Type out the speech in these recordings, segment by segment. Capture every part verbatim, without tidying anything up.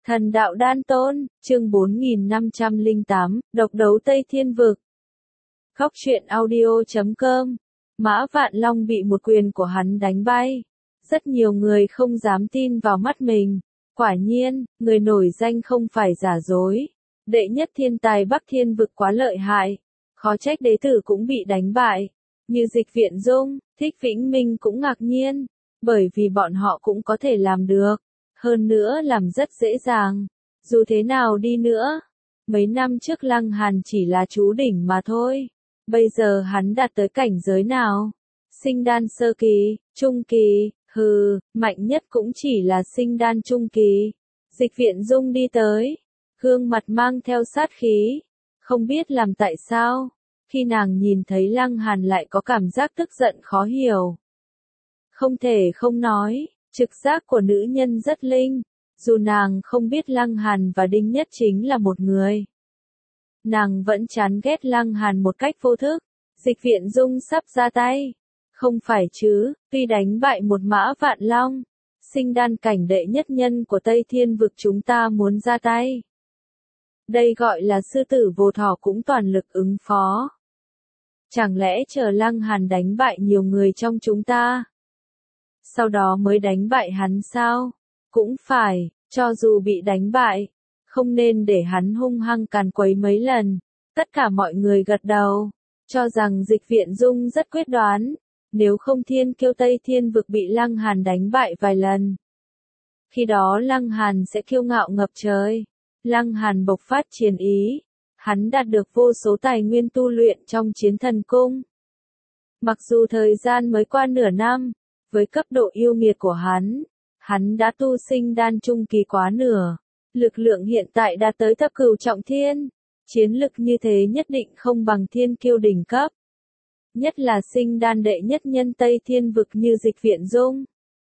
Thần đạo đan tôn, chương bốn nghìn năm trăm lẻ tám, độc đấu Tây Thiên Vực. Khóc chuyện audio chấm com. Mã Vạn Long bị một quyền của hắn đánh bay. Rất nhiều người không dám tin vào mắt mình. Quả nhiên, người nổi danh không phải giả dối. Đệ nhất thiên tài Bắc Thiên Vực quá lợi hại. Khó trách đế tử cũng bị đánh bại. Như Dịch Viễn Dung, Thích Vĩnh Minh cũng ngạc nhiên. Bởi vì bọn họ cũng có thể làm được. Hơn nữa làm rất dễ dàng. Dù thế nào đi nữa, mấy năm trước Lăng Hàn chỉ là chú đỉnh mà thôi. Bây giờ hắn đạt tới cảnh giới nào? Sinh đan sơ kỳ, trung kỳ, hừ, mạnh nhất cũng chỉ là sinh đan trung kỳ. Dịch Viễn Dung đi tới, gương mặt mang theo sát khí. Không biết làm tại sao, khi nàng nhìn thấy Lăng Hàn lại có cảm giác tức giận khó hiểu. Không thể không nói. Trực giác của nữ nhân rất linh, dù nàng không biết Lăng Hàn và Đinh Nhất chính là một người. Nàng vẫn chán ghét Lăng Hàn một cách vô thức. Dịch Viễn Dung sắp ra tay. Không phải chứ, tuy đánh bại một Mã Vạn Long, sinh đan cảnh đệ nhất nhân của Tây Thiên Vực chúng ta muốn ra tay. Đây gọi là sư tử vô thỏ cũng toàn lực ứng phó. Chẳng lẽ chờ Lăng Hàn đánh bại nhiều người trong chúng ta? Sau đó mới đánh bại hắn sao? Cũng phải, cho dù bị đánh bại, không nên để hắn hung hăng càn quấy mấy lần. Tất cả mọi người gật đầu, cho rằng Dịch Viễn Dung rất quyết đoán, nếu không Thiên Kiêu Tây Thiên Vực bị Lăng Hàn đánh bại vài lần. Khi đó Lăng Hàn sẽ kiêu ngạo ngập trời. Lăng Hàn bộc phát chiến ý, hắn đạt được vô số tài nguyên tu luyện trong Chiến Thần Cung. Mặc dù thời gian mới qua nửa năm, với cấp độ yêu nghiệt của hắn, hắn đã tu sinh đan trung kỳ quá nửa. Lực lượng hiện tại đã tới thập cửu trọng thiên. Chiến lực như thế nhất định không bằng thiên kiêu đỉnh cấp. Nhất là sinh đan đệ nhất nhân Tây Thiên Vực như Dịch Viễn Dung.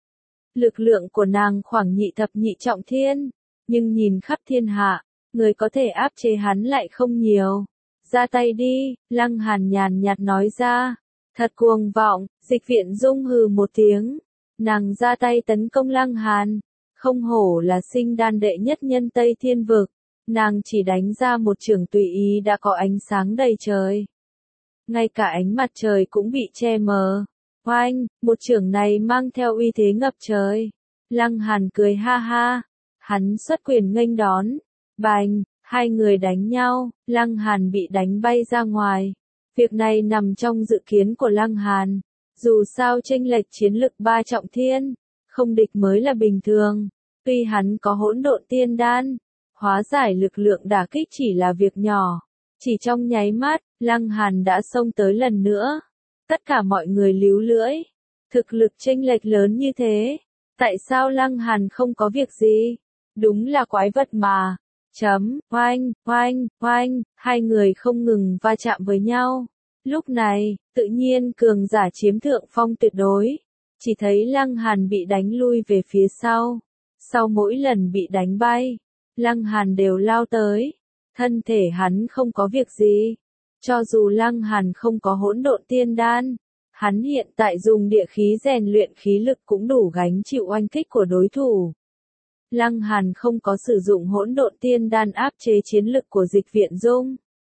Lực lượng của nàng khoảng nhị thập nhị trọng thiên. Nhưng nhìn khắp thiên hạ, người có thể áp chế hắn lại không nhiều. Ra tay đi, Lăng Hàn nhàn nhạt nói ra. Thật cuồng vọng, Dịch Viễn Dung hừ một tiếng. Nàng ra tay tấn công Lăng Hàn. Không hổ là sinh đan đệ nhất nhân Tây Thiên Vực. Nàng chỉ đánh ra một chưởng tùy ý đã có ánh sáng đầy trời. Ngay cả ánh mặt trời cũng bị che mờ. Oanh, một chưởng này mang theo uy thế ngập trời. Lăng Hàn cười ha ha. Hắn xuất quyền nghênh đón. Bành, hai người đánh nhau, Lăng Hàn bị đánh bay ra ngoài. Việc này nằm trong dự kiến của Lăng Hàn. Dù sao chênh lệch chiến lực ba trọng thiên, không địch mới là bình thường. Tuy hắn có hỗn độn tiên đan, hóa giải lực lượng đả kích chỉ là việc nhỏ. Chỉ trong nháy mắt, Lăng Hàn đã xông tới lần nữa. Tất cả mọi người líu lưỡi. Thực lực chênh lệch lớn như thế, tại sao Lăng Hàn không có việc gì? Đúng là quái vật mà. Chấm, oanh, oanh, oanh, hai người không ngừng va chạm với nhau. Lúc này, tự nhiên cường giả chiếm thượng phong tuyệt đối. Chỉ thấy Lăng Hàn bị đánh lui về phía sau. Sau mỗi lần bị đánh bay, Lăng Hàn đều lao tới. Thân thể hắn không có việc gì. Cho dù Lăng Hàn không có hỗn độn tiên đan, hắn hiện tại dùng địa khí rèn luyện khí lực cũng đủ gánh chịu oanh kích của đối thủ. Lăng Hàn không có sử dụng hỗn độn tiên đan áp chế chiến lực của Dịch Viễn Dung.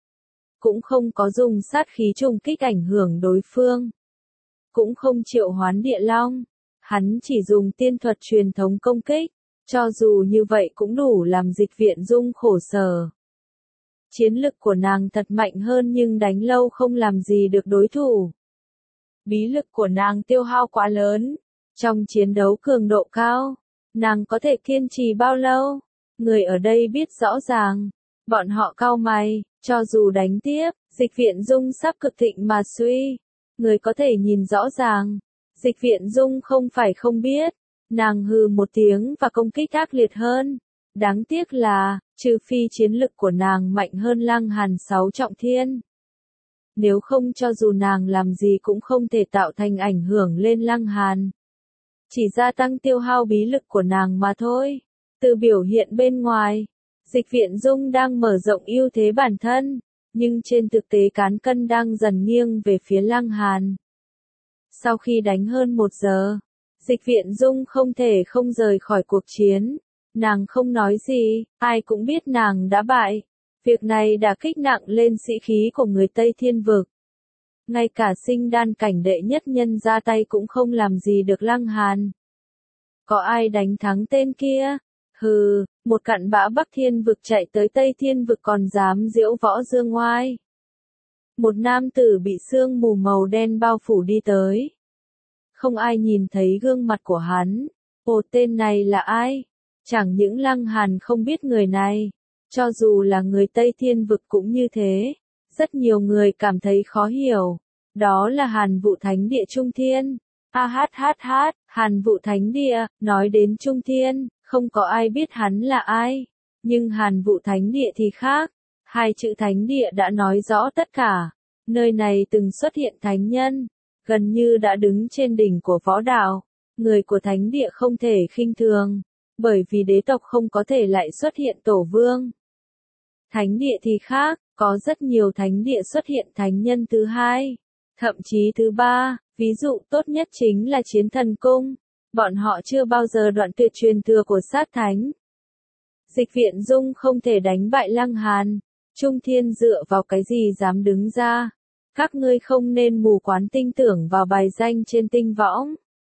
Cũng không có dùng sát khí trùng kích ảnh hưởng đối phương. Cũng không triệu hoán địa long. Hắn chỉ dùng tiên thuật truyền thống công kích. Cho dù như vậy cũng đủ làm Dịch Viễn Dung khổ sở. Chiến lực của nàng thật mạnh hơn nhưng đánh lâu không làm gì được đối thủ. Bí lực của nàng tiêu hao quá lớn. Trong chiến đấu cường độ cao, nàng có thể kiên trì bao lâu? Người ở đây biết rõ ràng. Bọn họ cau mày, cho dù đánh tiếp, Dịch Viễn Dung sắp cực thịnh mà suy. Người có thể nhìn rõ ràng. Dịch Viễn Dung không phải không biết. Nàng hừ một tiếng và công kích ác liệt hơn. Đáng tiếc là, trừ phi chiến lực của nàng mạnh hơn Lăng Hàn sáu trọng thiên. Nếu không cho dù nàng làm gì cũng không thể tạo thành ảnh hưởng lên Lăng Hàn. Chỉ gia tăng tiêu hao bí lực của nàng mà thôi. Từ biểu hiện bên ngoài, Dịch Viễn Dung đang mở rộng ưu thế bản thân, nhưng trên thực tế cán cân đang dần nghiêng về phía Lăng Hàn. Sau khi đánh hơn một giờ, Dịch Viễn Dung không thể không rời khỏi cuộc chiến. Nàng không nói gì, ai cũng biết nàng đã bại. Việc này đã kích nặng lên sĩ khí của người Tây Thiên Vực. Ngay cả sinh đan cảnh đệ nhất nhân ra tay cũng không làm gì được Lăng Hàn. Có ai đánh thắng tên kia? Hừ, một cặn bã Bắc Thiên Vực chạy tới Tây Thiên Vực còn dám diễu võ dương ngoai. Một nam tử bị sương mù màu đen bao phủ đi tới. Không ai nhìn thấy gương mặt của hắn. Ồ, tên này là ai? Chẳng những Lăng Hàn không biết người này, cho dù là người Tây Thiên Vực cũng như thế. Rất nhiều người cảm thấy khó hiểu. Đó là Hàn Vũ Thánh Địa Trung Thiên. A hát hát hát, Hàn Vũ Thánh Địa, nói đến Trung Thiên, không có ai biết hắn là ai. Nhưng Hàn Vũ Thánh Địa thì khác. Hai chữ Thánh Địa đã nói rõ tất cả. Nơi này từng xuất hiện thánh nhân, gần như đã đứng trên đỉnh của võ đạo. Người của Thánh Địa không thể khinh thường, bởi vì đế tộc không có thể lại xuất hiện tổ vương. Thánh Địa thì khác, có rất nhiều Thánh Địa xuất hiện thánh nhân thứ hai, thậm chí thứ ba, ví dụ tốt nhất chính là Chiến Thần Cung. Bọn họ chưa bao giờ đoạn tuyệt truyền thừa của sát thánh. Dịch Viễn Dung không thể đánh bại Lăng Hàn. Trung Thiên dựa vào cái gì dám đứng ra? Các ngươi không nên mù quáng tin tưởng vào bài danh trên tinh võng.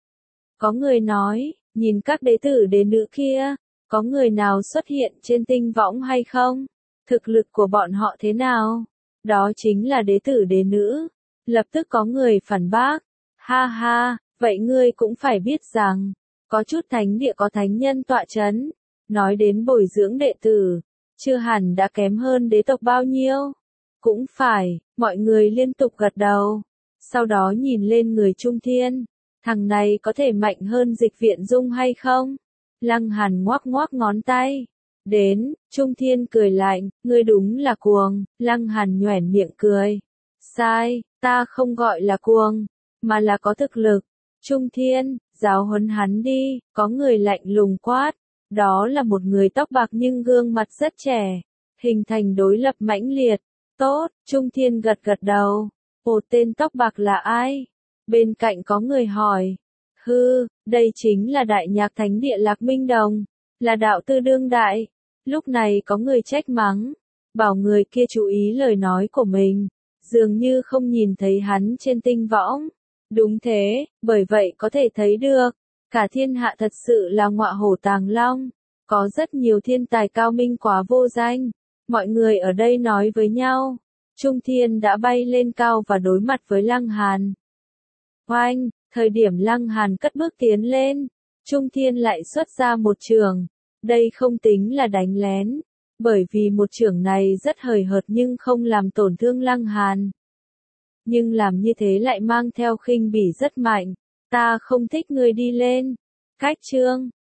Có người nói, nhìn các đế tử đế nữ kia, có người nào xuất hiện trên tinh võng hay không? Thực lực của bọn họ thế nào? Đó chính là đế tử đế nữ. Lập tức có người phản bác. Ha ha, vậy ngươi cũng phải biết rằng, có chút thánh địa có thánh nhân tọa chấn. Nói đến bồi dưỡng đệ tử, chưa hẳn đã kém hơn đế tộc bao nhiêu. Cũng phải, mọi người liên tục gật đầu. Sau đó nhìn lên người Trung Thiên. Thằng này có thể mạnh hơn Dịch Viễn Dung hay không? Lăng Hàn ngoác ngoác ngón tay. Đến, Trung Thiên cười lạnh, ngươi đúng là cuồng. Lăng Hàn nhoẻn miệng cười. Sai, ta không gọi là cuồng, mà là có thực lực. Trung Thiên, giáo huấn hắn đi, có người lạnh lùng quát. Đó là một người tóc bạc nhưng gương mặt rất trẻ, hình thành đối lập mãnh liệt. Tốt, Trung Thiên gật gật đầu. Ồ, tên tóc bạc là ai? Bên cạnh có người hỏi. Hư, đây chính là Đại Nhạc Thánh Địa Lạc Minh Đồng, là đạo tư đương đại. Lúc này có người trách mắng, bảo người kia chú ý lời nói của mình, dường như không nhìn thấy hắn trên tinh võng. Đúng thế, bởi vậy có thể thấy được, cả thiên hạ thật sự là ngọa hổ tàng long, có rất nhiều thiên tài cao minh quá vô danh. Mọi người ở đây nói với nhau, Trung Thiên đã bay lên cao và đối mặt với Lăng Hàn. Oanh, thời điểm Lăng Hàn cất bước tiến lên, Trung Thiên lại xuất ra một chưởng. Đây không tính là đánh lén, bởi vì một chưởng này rất hời hợt nhưng không làm tổn thương Lăng Hàn. Nhưng làm như thế lại mang theo khinh bỉ rất mạnh. Ta không thích người đi lên. Cách chương